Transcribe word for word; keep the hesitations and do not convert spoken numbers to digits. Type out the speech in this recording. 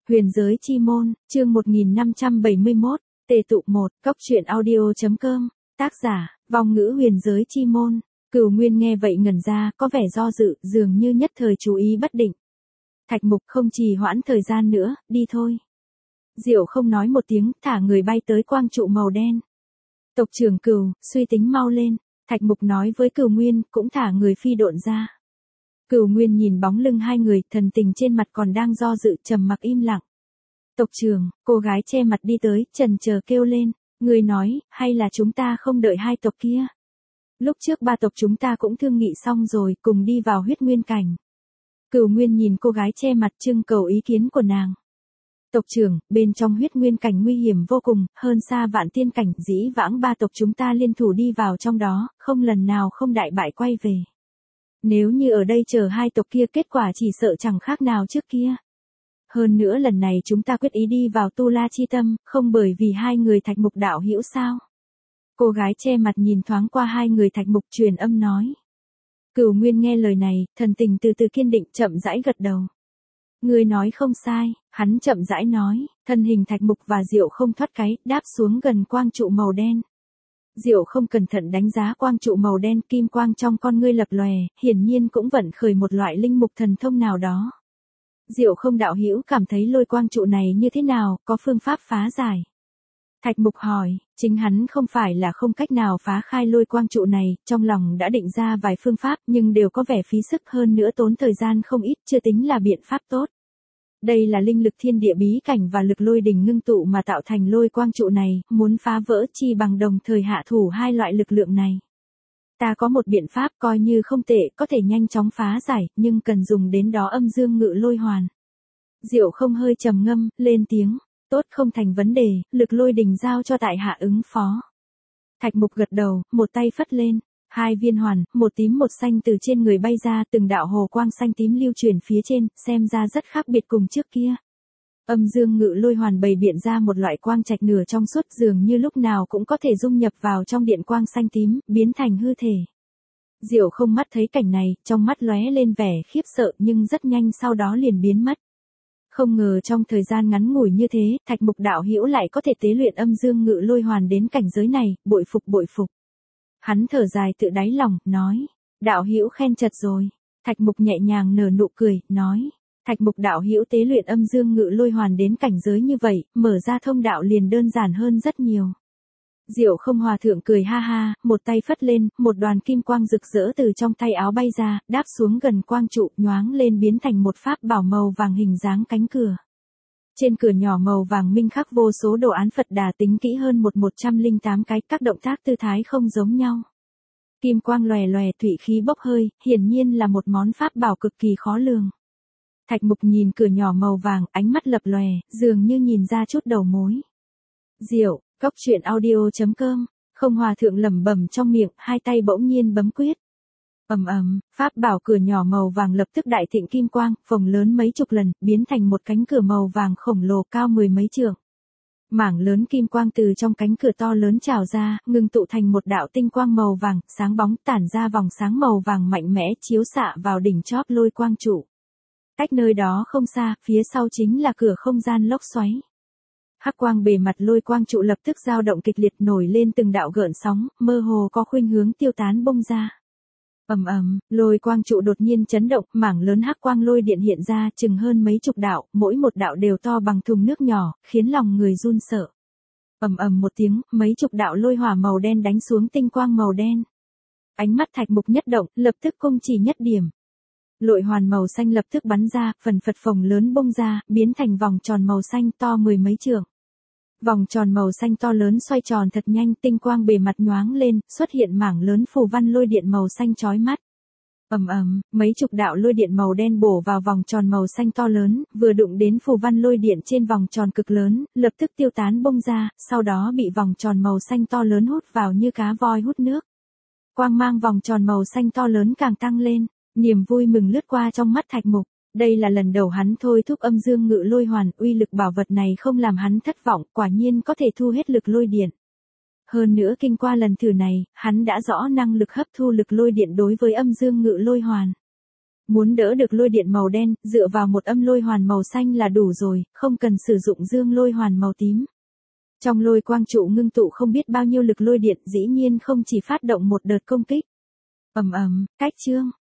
Huyền giới chi môn, chương một nghìn năm trăm bảy mươi mốt, tề tụ một, cốc truyện audio.com, tác giả, vong ngữ huyền giới chi môn. Cửu Nguyên nghe vậy ngẩn ra, có vẻ do dự, dường như nhất thời chú ý bất định. Thạch Mục không trì hoãn thời gian nữa, đi thôi. Diệu không nói một tiếng, thả người bay tới quang trụ màu đen. Tộc trưởng Cửu, suy tính mau lên, Thạch Mục nói với Cửu Nguyên, cũng thả người phi độn ra. Cửu Nguyên nhìn bóng lưng hai người, thần tình trên mặt còn đang do dự, trầm mặc im lặng. Tộc trưởng, cô gái che mặt đi tới, chần chờ kêu lên, người nói, hay là chúng ta không đợi hai tộc kia. Lúc trước ba tộc chúng ta cũng thương nghị xong rồi, cùng đi vào huyết nguyên cảnh. Cửu Nguyên nhìn cô gái che mặt trưng cầu ý kiến của nàng. Tộc trưởng, bên trong huyết nguyên cảnh nguy hiểm vô cùng, hơn xa vạn tiên cảnh, dĩ vãng ba tộc chúng ta liên thủ đi vào trong đó, không lần nào không đại bại quay về. Nếu như ở đây chờ hai tộc kia, kết quả chỉ sợ chẳng khác nào trước kia. Hơn nữa lần này chúng ta quyết ý đi vào Tu La Chi Tâm, không bởi vì hai người Thạch Mục đạo hữu sao. Cô gái che mặt nhìn thoáng qua hai người Thạch Mục, truyền âm nói. Cửu Nguyên nghe lời này, thần tình từ từ kiên định, chậm rãi gật đầu. Người nói không sai, hắn chậm rãi nói, thân hình Thạch Mục và Diệu không thoát cái, đáp xuống gần quang trụ màu đen. Diệu không cẩn thận đánh giá quang trụ màu đen, kim quang trong con ngươi lập lòe, hiển nhiên cũng vận khởi một loại linh mục thần thông nào đó. Diệu không đạo hữu cảm thấy lôi quang trụ này như thế nào, có phương pháp phá giải. Thạch Mục hỏi, chính hắn không phải là không cách nào phá khai lôi quang trụ này, trong lòng đã định ra vài phương pháp nhưng đều có vẻ phí sức, hơn nữa tốn thời gian không ít, chưa tính là biện pháp tốt. Đây là linh lực thiên địa bí cảnh và lực lôi đình ngưng tụ mà tạo thành lôi quang trụ này, muốn phá vỡ chi bằng đồng thời hạ thủ hai loại lực lượng này. Ta có một biện pháp coi như không tệ, có thể nhanh chóng phá giải, nhưng cần dùng đến đó âm dương ngự lôi hoàn. Diệu không hơi trầm ngâm, lên tiếng, tốt, không thành vấn đề, lực lôi đình giao cho tại hạ ứng phó. Thạch Mục gật đầu, một tay phất lên. Hai viên hoàn, một tím một xanh từ trên người bay ra, từng đạo hồ quang xanh tím lưu truyền phía trên, xem ra rất khác biệt cùng trước kia. Âm dương ngự lôi hoàn bày biện ra một loại quang trạch nửa trong suốt, dường như lúc nào cũng có thể dung nhập vào trong điện quang xanh tím, biến thành hư thể. Diệu không mắt thấy cảnh này, trong mắt lóe lên vẻ khiếp sợ nhưng rất nhanh sau đó liền biến mất. Không ngờ trong thời gian ngắn ngủi như thế, Thạch Mục đạo hữu lại có thể tế luyện âm dương ngự lôi hoàn đến cảnh giới này, bội phục bội phục. Hắn thở dài tự đáy lòng, nói, đạo hữu khen chật rồi. Thạch Mục nhẹ nhàng nở nụ cười, nói, Thạch Mục đạo hữu tế luyện âm dương ngự lôi hoàn đến cảnh giới như vậy, mở ra thông đạo liền đơn giản hơn rất nhiều. Diệu không hòa thượng cười ha ha, một tay phất lên, một đoàn kim quang rực rỡ từ trong tay áo bay ra, đáp xuống gần quang trụ, nhoáng lên biến thành một pháp bảo màu vàng hình dáng cánh cửa. Trên cửa nhỏ màu vàng minh khắc vô số đồ án Phật Đà, tính kỹ hơn một một trăm lẻ tám cái, các động tác tư thái không giống nhau. Kim quang lòe lòe, thủy khí bốc hơi, hiển nhiên là một món pháp bảo cực kỳ khó lường. Thạch Mục nhìn cửa nhỏ màu vàng, ánh mắt lập lòe, dường như nhìn ra chút đầu mối. Diệu, cốc truyện audio.com, không hòa thượng lẩm bẩm trong miệng, hai tay bỗng nhiên bấm quyết. Ầm ầm, pháp bảo cửa nhỏ màu vàng lập tức đại thịnh kim quang, phồng lớn mấy chục lần, biến thành một cánh cửa màu vàng khổng lồ cao mười mấy trượng. Mảng lớn kim quang từ trong cánh cửa to lớn trào ra, ngưng tụ thành một đạo tinh quang màu vàng, sáng bóng, tản ra vòng sáng màu vàng mạnh mẽ, chiếu xạ vào đỉnh chóp lôi quang trụ. Cách nơi đó không xa, phía sau chính là cửa không gian lốc xoáy. Hắc quang bề mặt lôi quang trụ lập tức dao động kịch liệt, nổi lên từng đạo gợn sóng, mơ hồ có khuynh hướng tiêu tán bung ra. Ầm ầm, lôi quang trụ đột nhiên chấn động, mảng lớn hắc quang lôi điện hiện ra, chừng hơn mấy chục đạo, mỗi một đạo đều to bằng thùng nước nhỏ, khiến lòng người run sợ. Ầm ầm một tiếng, mấy chục đạo lôi hỏa màu đen đánh xuống tinh quang màu đen. Ánh mắt Thạch Mục nhất động, lập tức cung chỉ nhất điểm. Lôi hoàn màu xanh lập tức bắn ra, phần phật phồng lớn bung ra, biến thành vòng tròn màu xanh to mười mấy trượng. Vòng tròn màu xanh to lớn xoay tròn thật nhanh, tinh quang bề mặt nhoáng lên, xuất hiện mảng lớn phù văn lôi điện màu xanh chói mắt. Ầm ầm, mấy chục đạo lôi điện màu đen bổ vào vòng tròn màu xanh to lớn, vừa đụng đến phù văn lôi điện trên vòng tròn cực lớn, lập tức tiêu tán bung ra, sau đó bị vòng tròn màu xanh to lớn hút vào như cá voi hút nước. Quang mang vòng tròn màu xanh to lớn càng tăng lên, niềm vui mừng lướt qua trong mắt Thạch Mục. Đây là lần đầu hắn thôi thúc âm dương ngự lôi hoàn, uy lực bảo vật này không làm hắn thất vọng, quả nhiên có thể thu hết lực lôi điện. Hơn nữa kinh qua lần thử này, hắn đã rõ năng lực hấp thu lực lôi điện đối với âm dương ngự lôi hoàn. Muốn đỡ được lôi điện màu đen, dựa vào một âm lôi hoàn màu xanh là đủ rồi, không cần sử dụng dương lôi hoàn màu tím. Trong lôi quang trụ ngưng tụ không biết bao nhiêu lực lôi điện, dĩ nhiên không chỉ phát động một đợt công kích. Ầm ầm, cách chương.